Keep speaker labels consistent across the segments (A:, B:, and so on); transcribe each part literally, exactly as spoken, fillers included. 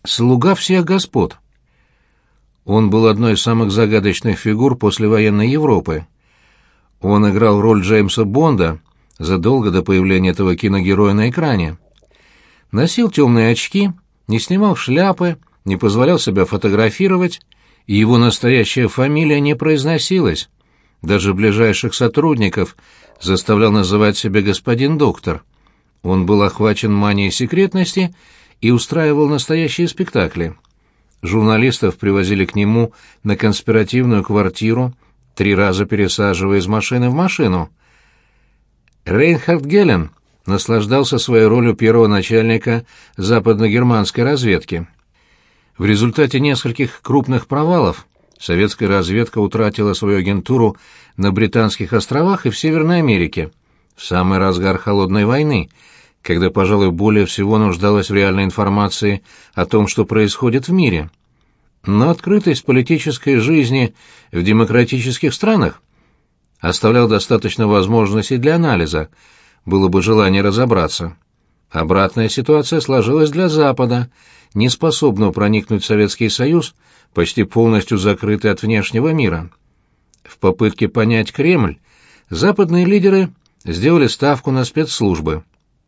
A: Слуга всех господ. Он был одной из самых загадочных фигур послевоенной Европы. Он играл роль Джеймса Бонда задолго до появления этого киногероя на экране. Носил темные очки, не снимал шляпы, не позволял себя фотографировать, и его настоящая фамилия не произносилась. Даже ближайших сотрудников заставлял называть себя господин доктор. Он был охвачен манией секретности и устраивал настоящие спектакли. Журналистов привозили к нему на конспиративную квартиру, три раза пересаживая из машины в машину. Рейнхард Гелен наслаждался своей ролью первого начальника западно-германской разведки. В результате нескольких крупных провалов советская разведка утратила свою агентуру на Британских островах и в Северной Америке, в самый разгар холодной войны, когда, пожалуй, более всего нуждалась в реальной информации о том, что происходит в мире. Но открытость политической жизни в демократических странах оставляла достаточно возможностей для анализа, было бы желание разобраться. Обратная ситуация сложилась для Запада, не способного проникнуть в Советский Союз, почти полностью закрытый от внешнего мира. В попытке понять Кремль, западные лидеры сделали ставку на спецслужбы.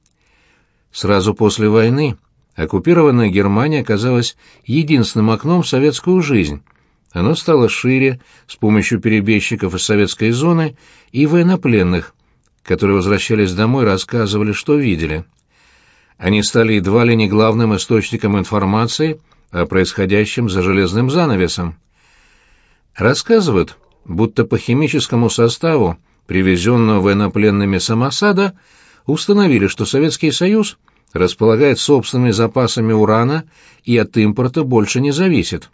A: Сразу после войны оккупированная Германия оказалась единственным окном в советскую жизнь. Оно стало шире с помощью перебежчиков из советской зоны и военнопленных, которые возвращались домой и рассказывали, что видели. Они стали едва ли не главным источником информации о происходящем за железным занавесом. Рассказывают, будто по химическому составу, привезенного военнопленными с Моссада, установили, что Советский Союз располагает собственными запасами урана и от импорта больше не зависит.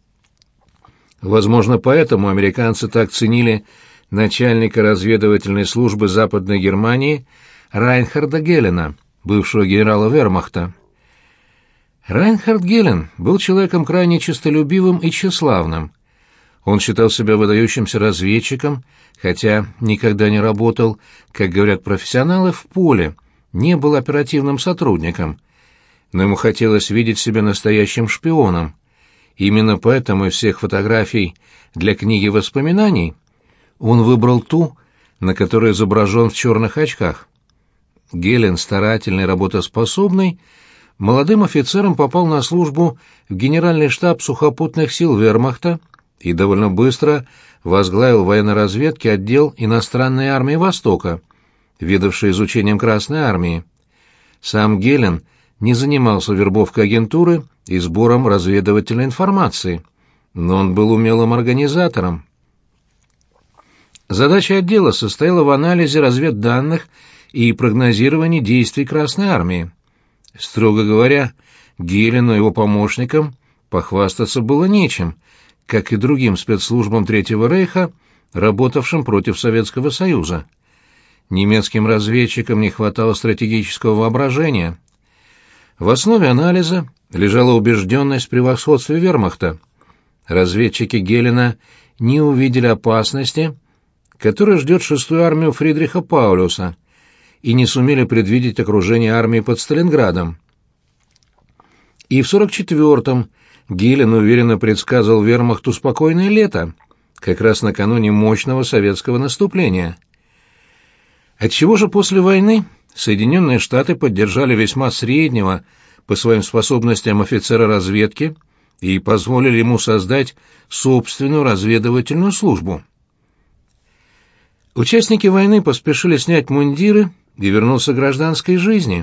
A: Возможно, поэтому американцы так ценили начальника разведывательной службы Западной Германии Райнхарда Гелена, бывшего генерала вермахта. Райнхард Гелен был человеком крайне честолюбивым и тщеславным. Он считал себя выдающимся разведчиком, хотя никогда не работал, как говорят профессионалы, в поле, не был оперативным сотрудником. Но ему хотелось видеть себя настоящим шпионом. Именно поэтому из всех фотографий для книги воспоминаний он выбрал ту, на которой изображен в черных очках. Гелен, старательный, работоспособный, молодым офицером попал на службу в Генеральный штаб сухопутных сил вермахта и довольно быстро возглавил военно-разведки отдел иностранной армии Востока, ведавший изучением Красной армии. Сам Гелен не занимался вербовкой агентуры и сбором разведывательной информации, но он был умелым организатором. Задача отдела состояла в анализе разведданных и прогнозировании действий Красной армии. Строго говоря, Гелену и его помощникам похвастаться было нечем, как и другим спецслужбам Третьего Рейха, работавшим против Советского Союза. Немецким разведчикам не хватало стратегического воображения. В основе анализа лежала убежденность в превосходстве вермахта. Разведчики Гелена не увидели опасности, которая ждет шестую армию Фридриха Паулюса, и не сумели предвидеть окружение армии под Сталинградом. И в сорок четвёртом Гелен уверенно предсказывал вермахту спокойное лето, как раз накануне мощного советского наступления. Отчего же после войны Соединенные Штаты поддержали весьма среднего по своим способностям офицера разведки и позволили ему создать собственную разведывательную службу? Участники войны поспешили снять мундиры и вернуться к гражданской жизни.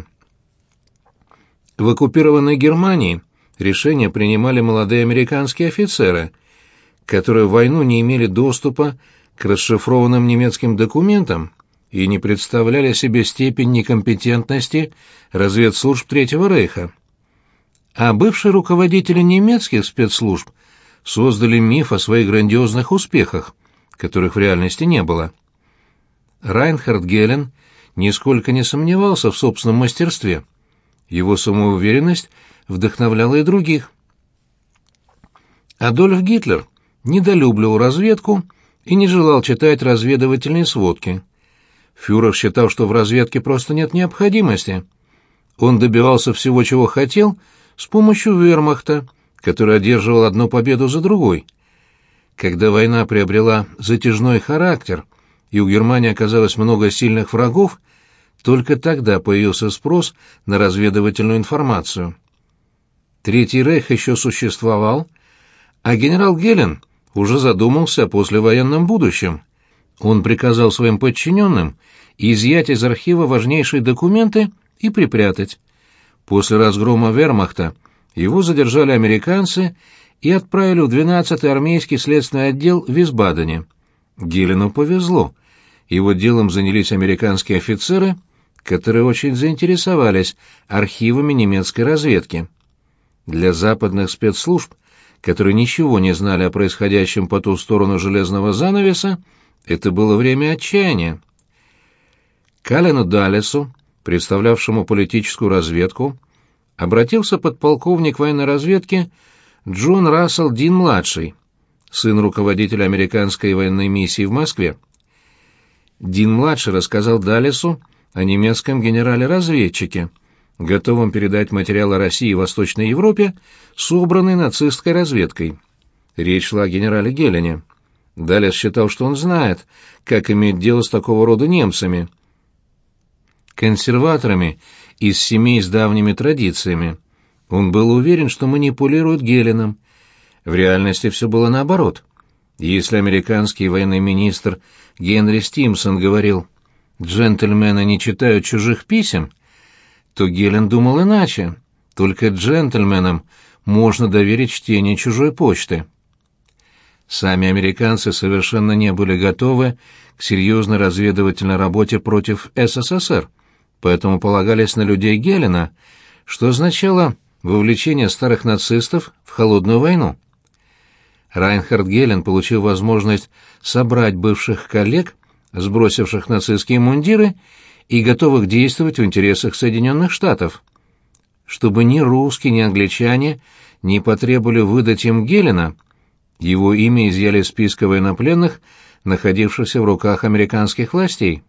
A: В оккупированной Германии решения принимали молодые американские офицеры, которые в войну не имели доступа к расшифрованным немецким документам и не представляли себе степень некомпетентности разведслужб Третьего Рейха. А бывшие руководители немецких спецслужб создали миф о своих грандиозных успехах, которых в реальности не было. Райнхард Гелен нисколько не сомневался в собственном мастерстве. Его самоуверенность вдохновляла и других. Адольф Гитлер недолюбливал разведку и не желал читать разведывательные сводки. Фюрер считал, что в разведке просто нет необходимости. Он добивался всего, чего хотел, с помощью вермахта, который одерживал одну победу за другой. Когда война приобрела затяжной характер, и у Германии оказалось много сильных врагов, только тогда появился спрос на разведывательную информацию. Третий рейх еще существовал, а генерал Гелен уже задумался о послевоенном будущем. Он приказал своим подчиненным изъять из архива важнейшие документы и припрятать. После разгрома вермахта его задержали американцы и отправили в двенадцатый армейский следственный отдел в Висбадене. Гелену повезло. Его делом занялись американские офицеры, которые очень заинтересовались архивами немецкой разведки. Для западных спецслужб, которые ничего не знали о происходящем по ту сторону железного занавеса, это было время отчаяния. Калену Даллесу, представлявшему политическую разведку, обратился подполковник военной разведки Джон Рассел Дин-младший, сын руководителя американской военной миссии в Москве. Дин-младший рассказал Даллесу о немецком генерале-разведчике, готовом передать материалы России и Восточной Европе, собранные нацистской разведкой. Речь шла о генерале Гелене. Даллес считал, что он знает, как иметь дело с такого рода немцами, консерваторами из семей с давними традициями. Он был уверен, что манипулирует Геленом. В реальности все было наоборот. Если американский военный министр Генри Стимсон говорил «джентльмены не читают чужих писем», то Гелен думал иначе. Только джентльменам можно доверить чтение чужой почты. Сами американцы совершенно не были готовы к серьезной разведывательной работе против СССР, поэтому полагались на людей Гелена, что означало вовлечение старых нацистов в холодную войну. Райнхард Гелен получил возможность собрать бывших коллег, сбросивших нацистские мундиры и готовых действовать в интересах Соединенных Штатов. Чтобы ни русские, ни англичане не потребовали выдать им Гелена, его имя изъяли из списка военнопленных, находившихся в руках американских властей.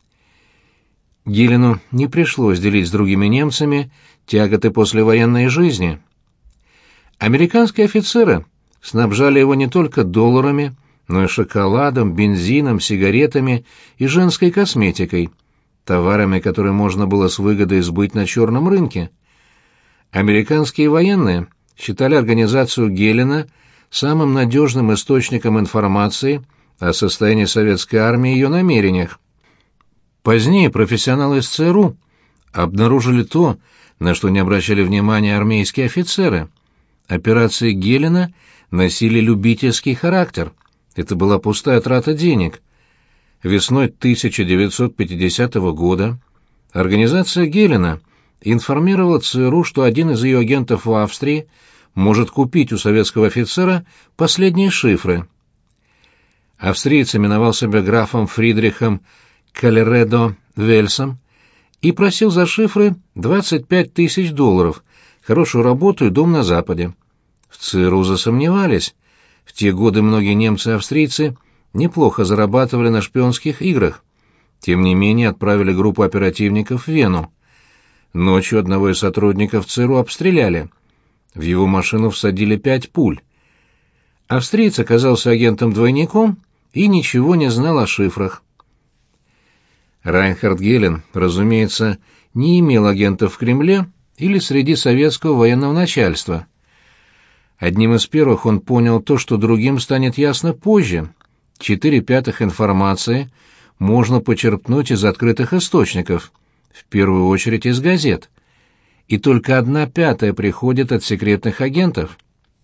A: Гелену не пришлось делить с другими немцами тяготы послевоенной жизни. Американские офицеры снабжали его не только долларами, но и шоколадом, бензином, сигаретами и женской косметикой, товарами, которые можно было с выгодой сбыть на черном рынке. Американские военные считали организацию Гелена самым надежным источником информации о состоянии советской армии и ее намерениях. Позднее профессионалы из ЦРУ обнаружили то, на что не обращали внимания армейские офицеры. Операции Гелена носили любительский характер. Это была пустая трата денег. Весной тысяча девятьсот пятидесятого года организация Гелена информировала ЦРУ, что один из ее агентов в Австрии может купить у советского офицера последние шифры. Австриец именовал себя графом Фридрихом Калередо-Вельсом и просил за шифры двадцать пять тысяч долларов, хорошую работу и дом на Западе. В ЦРУ засомневались. В те годы многие немцы и австрийцы неплохо зарабатывали на шпионских играх. Тем не менее отправили группу оперативников в Вену. Ночью одного из сотрудников ЦРУ обстреляли. В его машину всадили пять пуль. Австриец оказался агентом-двойником и ничего не знал о шифрах. Райнхард Гелен, разумеется, не имел агентов в Кремле или среди советского военного начальства. Одним из первых он понял то, что другим станет ясно позже. Четыре пятых информации можно почерпнуть из открытых источников, в первую очередь из газет, и только одна пятая приходит от секретных агентов.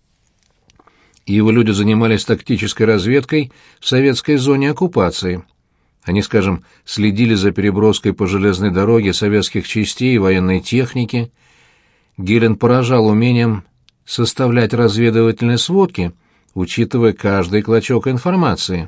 A: Его люди занимались тактической разведкой в советской зоне оккупации. Они, скажем, следили за переброской по железной дороге советских частей и военной техники. Гелен поражал умением составлять разведывательные сводки, учитывая каждый клочок информации.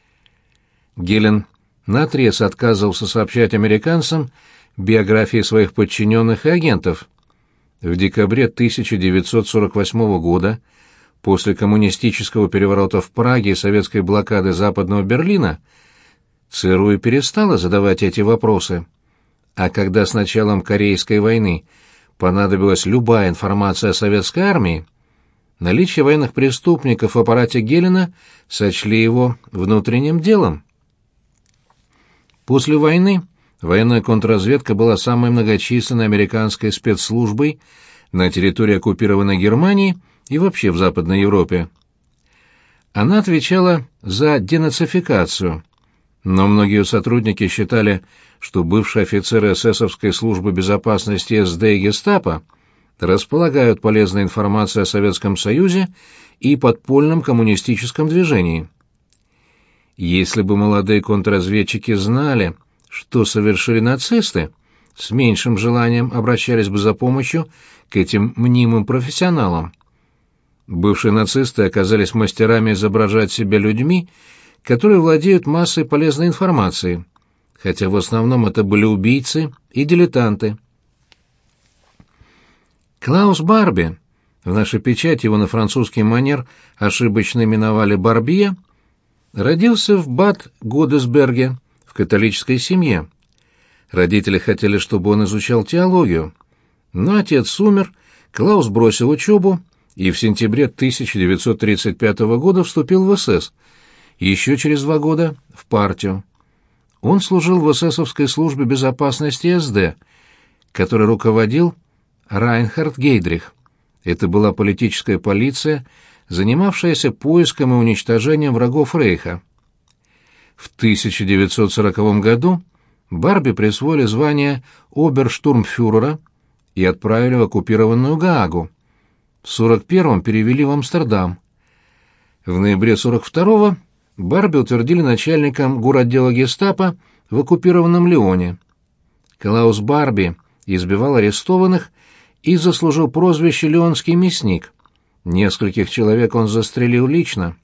A: Гелен наотрез отказывался сообщать американцам биографии своих подчиненных и агентов. В декабре тысяча девятьсот сорок восьмого года, после коммунистического переворота в Праге и советской блокады Западного Берлина, ЦРУ и перестала задавать эти вопросы. А когда с началом Корейской войны понадобилась любая информация о советской армии, наличие военных преступников в аппарате Гелена сочли его внутренним делом. После войны военная контрразведка была самой многочисленной американской спецслужбой на территории оккупированной Германии и вообще в Западной Европе. Она отвечала за денацификацию, но многие ее сотрудники считали, что бывшие офицеры эсэсовской службы безопасности эс дэ и гестапо располагают полезной информацией о Советском Союзе и подпольном коммунистическом движении. Если бы молодые контрразведчики знали, что совершили нацисты, с меньшим желанием обращались бы за помощью к этим мнимым профессионалам. Бывшие нацисты оказались мастерами изображать себя людьми, которые владеют массой полезной информации, хотя в основном это были убийцы и дилетанты. Клаус Барби, в нашей печати его на французский манер ошибочно именовали Барбье, родился в Бад-Годесберге в католической семье. Родители хотели, чтобы он изучал теологию, но отец умер, Клаус бросил учебу и в сентябре тысяча девятьсот тридцать пятого года вступил в эс эс, еще через два года в партию. Он служил в эсэсовской службе безопасности эс дэ, которой руководил Райнхард Гейдрих. Это была политическая полиция, занимавшаяся поиском и уничтожением врагов Рейха. В тысяча девятьсот сороковом году Барби присвоили звание оберштурмфюрера и отправили в оккупированную Гаагу. В сорок первом перевели в Амстердам. В ноябре сорок второго Барби утвердили начальником горотдела гестапо в оккупированном Лионе. Клаус Барби избивал арестованных и заслужил прозвище «Лионский мясник». Нескольких человек он застрелил лично.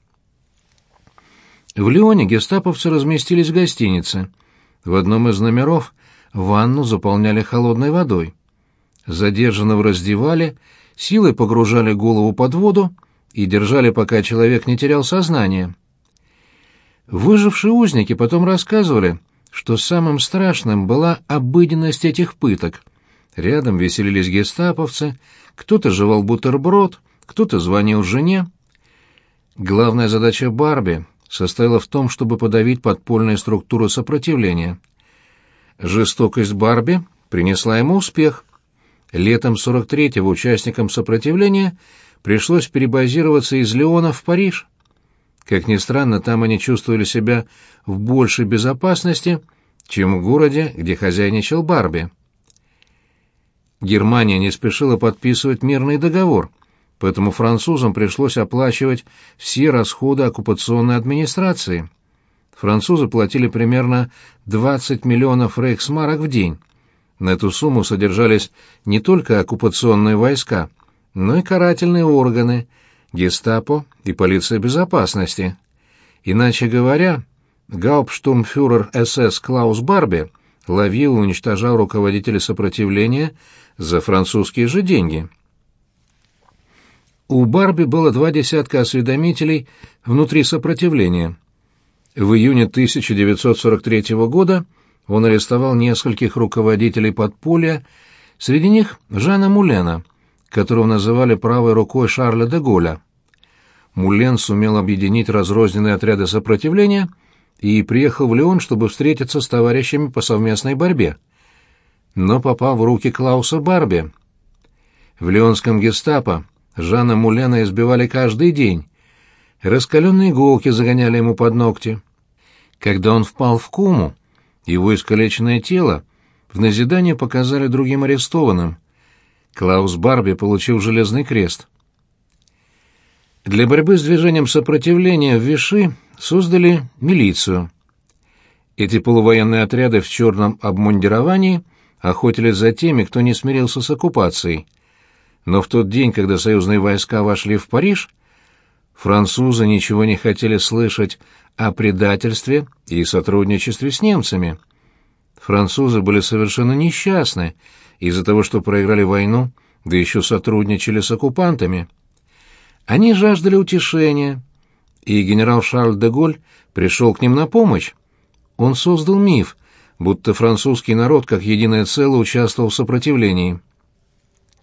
A: В Лионе гестаповцы разместились в гостинице. В одном из номеров ванну заполняли холодной водой. Задержанного раздевали, силой погружали голову под воду и держали, пока человек не терял сознание. Выжившие узники потом рассказывали, что самым страшным была обыденность этих пыток. Рядом веселились гестаповцы, кто-то жевал бутерброд, кто-то звонил жене. Главная задача Барби состояла в том, чтобы подавить подпольные структуры сопротивления. Жестокость Барби принесла ему успех. Летом сорок третьего участникам сопротивления пришлось перебазироваться из Лиона в Париж. Как ни странно, там они чувствовали себя в большей безопасности, чем в городе, где хозяйничал Барби. Германия не спешила подписывать мирный договор, поэтому французам пришлось оплачивать все расходы оккупационной администрации. Французы платили примерно двадцать миллионов рейхсмарок в день. На эту сумму содержались не только оккупационные войска, но и карательные органы, гестапо и полиция безопасности. Иначе говоря, гауптштурмфюрер эс эс Клаус Барби ловил и уничтожал руководителей сопротивления за французские же деньги. У Барби было два десятка осведомителей внутри сопротивления. В июне тысяча девятьсот сорок третьего года он арестовал нескольких руководителей подполья, среди них Жана Мулена, которого называли правой рукой Шарля де Голля. Мулен сумел объединить разрозненные отряды сопротивления и приехал в Лион, чтобы встретиться с товарищами по совместной борьбе. Но попал в руки Клауса Барби. В лионском гестапо Жана Мулена избивали каждый день. Раскаленные иголки загоняли ему под ногти. Когда он впал в кому, его искалеченное тело в назидание показали другим арестованным. Клаус Барби получил железный крест. Для борьбы с движением сопротивления в Виши создали милицию. Эти полувоенные отряды в черном обмундировании охотились за теми, кто не смирился с оккупацией. Но в тот день, когда союзные войска вошли в Париж, французы ничего не хотели слышать о предательстве и сотрудничестве с немцами. Французы были совершенно несчастны из-за того, что проиграли войну, да еще сотрудничали с оккупантами. Они жаждали утешения, и генерал Шарль де Голль пришел к ним на помощь. Он создал миф, будто французский народ как единое целое участвовал в сопротивлении.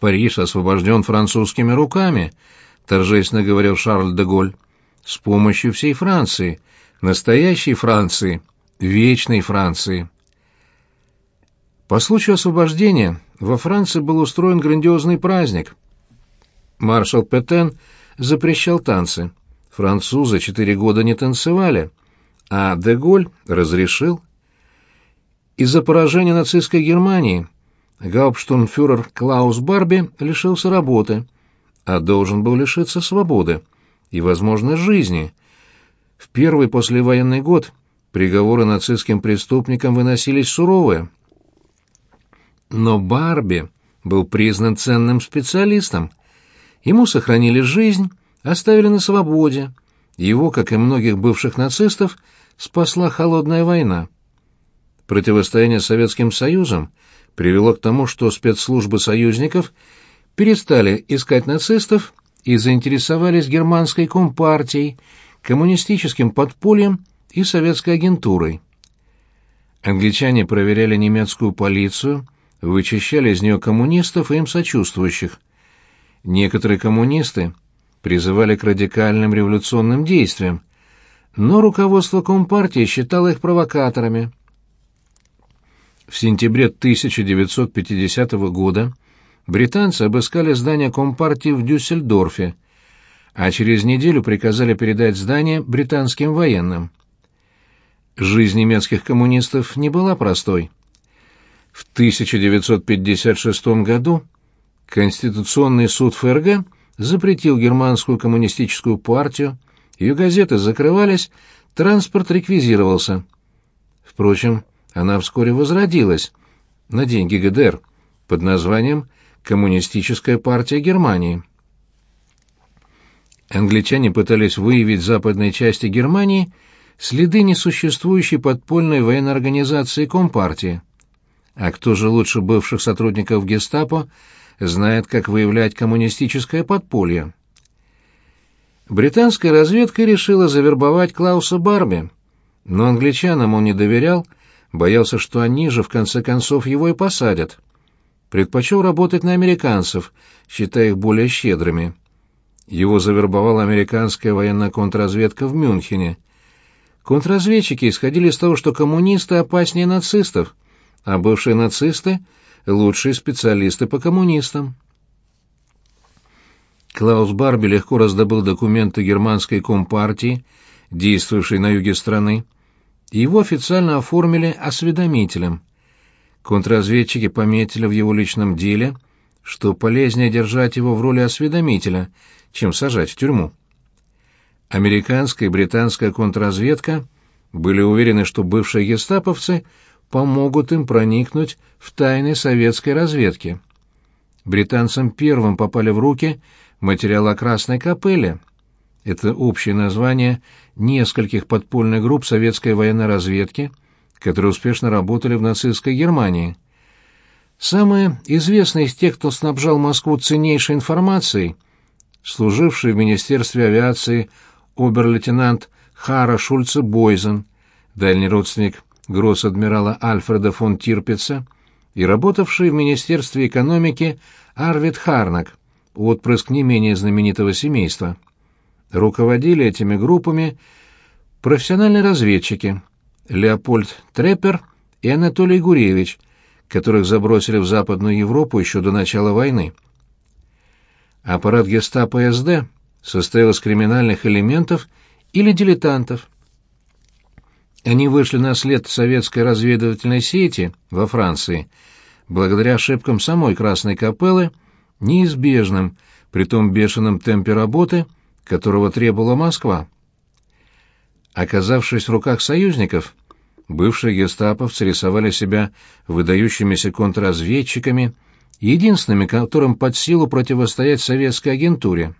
A: Париж освобожден французскими руками», — торжественно говорил Шарль де Голль, — «с помощью всей Франции, настоящей Франции, вечной Франции». По случаю освобождения во Франции был устроен грандиозный праздник. Маршал Петен запрещал танцы. Французы четыре года не танцевали, а де Голль разрешил. Из-за поражения нацистской Германии гауптштурмфюрер Клаус Барби лишился работы, а должен был лишиться свободы и, возможно, жизни. В первый послевоенный год приговоры нацистским преступникам выносились суровые. Но Барби был признан ценным специалистом. Ему сохранили жизнь, оставили на свободе. Его, как и многих бывших нацистов, спасла холодная война. Противостояние с Советским Союзом привело к тому, что спецслужбы союзников перестали искать нацистов и заинтересовались германской компартией, коммунистическим подпольем и советской агентурой. Англичане проверяли немецкую полицию, вычищали из нее коммунистов и им сочувствующих. Некоторые коммунисты призывали к радикальным революционным действиям, но руководство Компартии считало их провокаторами. В сентябре тысяча девятьсот пятидесятого года британцы обыскали здание Компартии в Дюссельдорфе, а через неделю приказали передать здание британским военным. Жизнь немецких коммунистов не была простой. В тысяча девятьсот пятьдесят шестом году Конституционный суд ФРГ запретил германскую коммунистическую партию, ее газеты закрывались, транспорт реквизировался. Впрочем, она вскоре возродилась на деньги ГДР под названием «Коммунистическая партия Германии». Англичане пытались выявить в западной части Германии следы несуществующей подпольной военной организации Компартии. А кто же лучше бывших сотрудников гестапо знает, как выявлять коммунистическое подполье? Британская разведка решила завербовать Клауса Барби, но англичанам он не доверял, боялся, что они же в конце концов его и посадят. Предпочел работать на американцев, считая их более щедрыми. Его завербовала американская военная контрразведка в Мюнхене. Контрразведчики исходили из того, что коммунисты опаснее нацистов, а бывшие нацисты — лучшие специалисты по коммунистам. Клаус Барби легко раздобыл документы германской компартии, действовавшей на юге страны, и его официально оформили осведомителем. Контрразведчики пометили в его личном деле, что полезнее держать его в роли осведомителя, чем сажать в тюрьму. Американская и британская контрразведка были уверены, что бывшие гестаповцы помогут им проникнуть в тайны советской разведки. Британцам первым попали в руки материалы о Красной Капелле. Это общее название нескольких подпольных групп советской военной разведки, которые успешно работали в нацистской Германии. Самые известные из тех, кто снабжал Москву ценнейшей информацией, служивший в Министерстве авиации обер-лейтенант Хара Шульце-Бойзен, дальний родственник гросс-адмирала Альфреда фон Тирпица, и работавший в Министерстве экономики Арвид Харнак, отпрыск не менее знаменитого семейства. Руководили этими группами профессиональные разведчики Леопольд Треппер и Анатолий Гуревич, которых забросили в Западную Европу еще до начала войны. Аппарат гестапо СД состоял из криминальных элементов или дилетантов. Они вышли на след советской разведывательной сети во Франции благодаря ошибкам самой Красной Капеллы, неизбежным при том бешеном темпе работы, которого требовала Москва. Оказавшись в руках союзников, бывшие гестаповцы рисовали себя выдающимися контрразведчиками, единственными, которым под силу противостоять советской агентуре.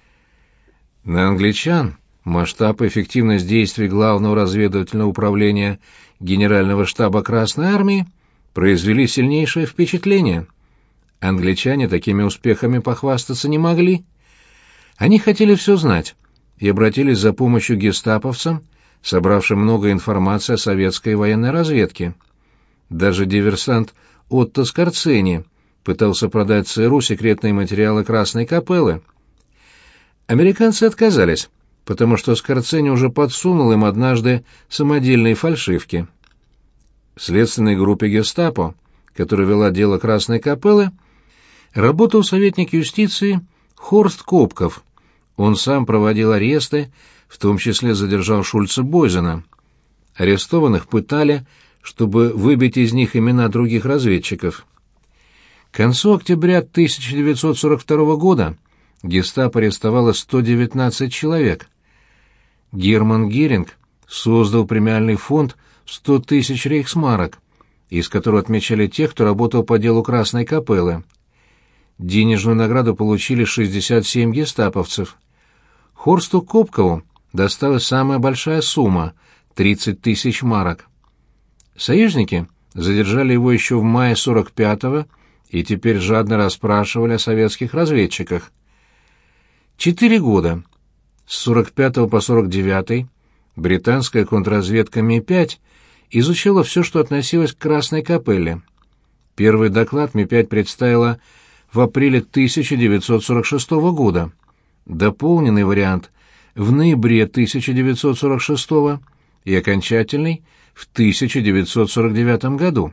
A: На англичан масштаб и эффективность действий Главного разведывательного управления Генерального штаба Красной Армии произвели сильнейшее впечатление. Англичане такими успехами похвастаться не могли. Они хотели все знать и обратились за помощью к гестаповцам, собравшим много информации о советской военной разведке. Даже диверсант Отто Скорцени пытался продать ЦРУ секретные материалы Красной Капеллы. Американцы отказались, потому что Скорцени уже подсунул им однажды самодельные фальшивки. В следственной группе гестапо, которая вела дело Красной Капеллы, работал советник юстиции Хорст Копков. Он сам проводил аресты, в том числе задержал Шульца Бойзена. Арестованных пытали, чтобы выбить из них имена других разведчиков. К концу октября тысяча девятьсот сорок второго года гестапо арестовало сто девятнадцать человек. Герман Геринг создал премиальный фонд в сто тысяч рейхсмарок, из которого отмечали тех, кто работал по делу Красной Капеллы. Денежную награду получили шестьдесят семь гестаповцев. Хорсту Копкову досталась самая большая сумма — тридцать тысяч марок. Союзники задержали его еще в мае сорок пятого и теперь жадно расспрашивали о советских разведчиках. Четыре года, с сорок пятого по сорок девятый, британская контрразведка Ми пять изучила все, что относилось к Красной Капелле. Первый доклад Ми пять представила в апреле тысяча девятьсот сорок шестого года, дополненный вариант в ноябре тысяча девятьсот сорок шестого и окончательный в тысяча девятьсот сорок девятом году.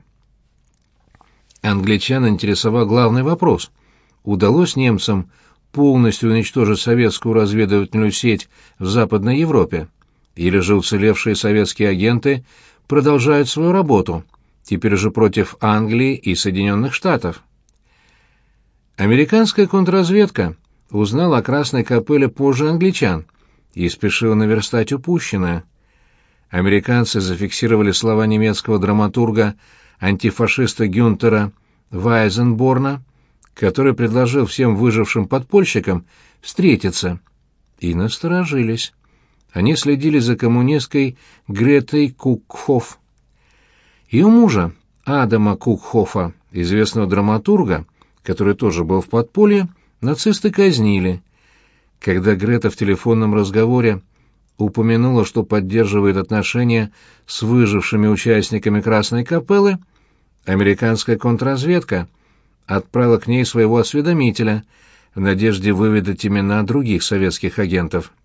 A: Англичан интересовал главный вопрос: удалось немцам полностью уничтожить советскую разведывательную сеть в Западной Европе, или же уцелевшие советские агенты продолжают свою работу, теперь уже против Англии и Соединенных Штатов. Американская контрразведка узнала о Красной Капелле позже англичан и спешила наверстать упущенное. Американцы зафиксировали слова немецкого драматурга-антифашиста Гюнтера Вайзенборна, который предложил всем выжившим подпольщикам встретиться, и насторожились. Они следили за коммунисткой Гретой Кукхоф. Ее мужа, Адама Кукхофа, известного драматурга, который тоже был в подполье, нацисты казнили. Когда Грета в телефонном разговоре упомянула, что поддерживает отношения с выжившими участниками Красной Капеллы, американская контрразведка отправила к ней своего осведомителя в надежде выведать имена других советских агентов.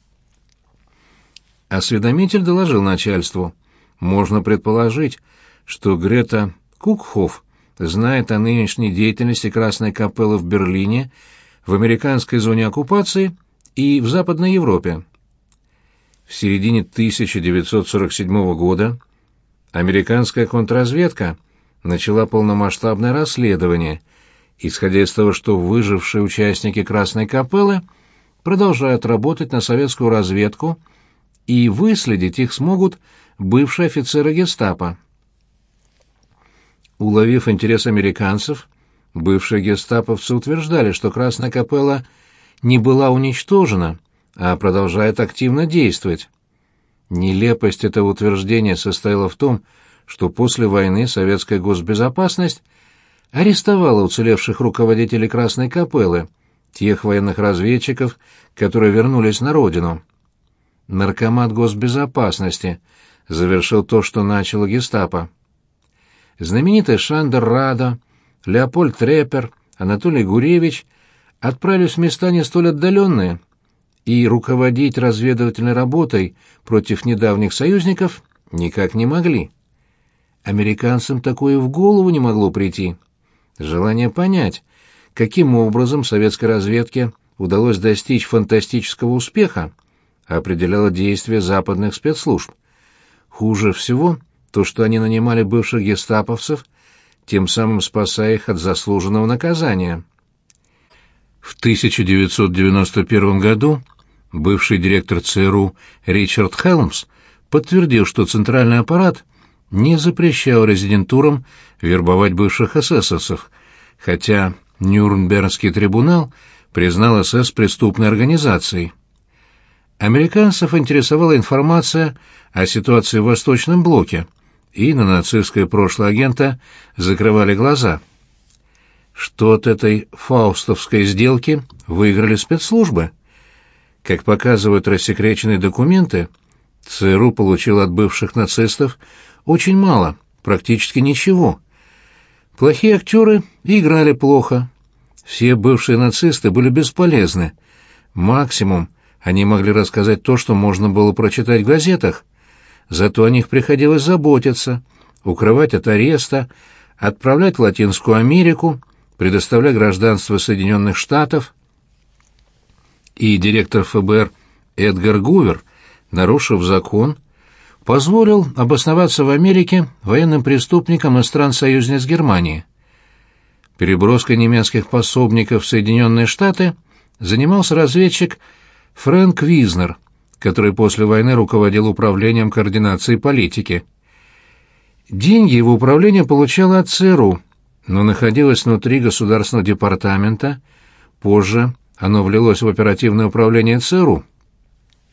A: Осведомитель доложил начальству: можно предположить, что Грета Кукхоф знает о нынешней деятельности Красной Капеллы в Берлине, в американской зоне оккупации и в Западной Европе. В середине тысяча девятьсот сорок седьмого года американская контрразведка начала полномасштабное расследование, исходя из того, что выжившие участники Красной Капеллы продолжают работать на советскую разведку, и выследить их смогут бывшие офицеры гестапо. Уловив интерес американцев, бывшие гестаповцы утверждали, что Красная Капелла не была уничтожена, а продолжает активно действовать. Нелепость этого утверждения состояла в том, что после войны советская госбезопасность арестовала уцелевших руководителей Красной Капеллы, тех военных разведчиков, которые вернулись на родину. Наркомат госбезопасности завершил то, что начало гестапо. Знаменитые Шандер Радо, Леопольд Трепер, Анатолий Гуревич отправились в места не столь отдаленные, и руководить разведывательной работой против недавних союзников никак не могли. Американцам такое в голову не могло прийти. Желание понять, каким образом советской разведке удалось достичь фантастического успеха, определяло действия западных спецслужб. Хуже всего то, что они нанимали бывших гестаповцев, тем самым спасая их от заслуженного наказания. В тысяча девятьсот девяносто первом году бывший директор ЦРУ Ричард Хелмс подтвердил, что центральный аппарат не запрещал резидентурам вербовать бывших эсэсовцев, хотя Нюрнбергский трибунал признал эс эс преступной организацией. Американцев интересовала информация о ситуации в Восточном блоке, и на нацистское прошлое агента закрывали глаза. Что от этой фаустовской сделки выиграли спецслужбы? Как показывают рассекреченные документы, ЦРУ получил от бывших нацистов очень мало, практически ничего. Плохие актеры и играли плохо. Все бывшие нацисты были бесполезны. Максимум они могли рассказать то, что можно было прочитать в газетах. Зато о них приходилось заботиться, укрывать от ареста, отправлять в Латинскую Америку, предоставлять гражданство Соединенных Штатов. И директор ФБР Эдгар Гувер, нарушив закон, позволил обосноваться в Америке военным преступникам из стран-союзниц Германии. Переброской немецких пособников в Соединенные Штаты занимался разведчик Фрэнк Визнер, который после войны руководил управлением координации политики. Деньги его управление получало от ЦРУ, но находилось внутри Государственного департамента. Позже оно влилось в оперативное управление ЦРУ.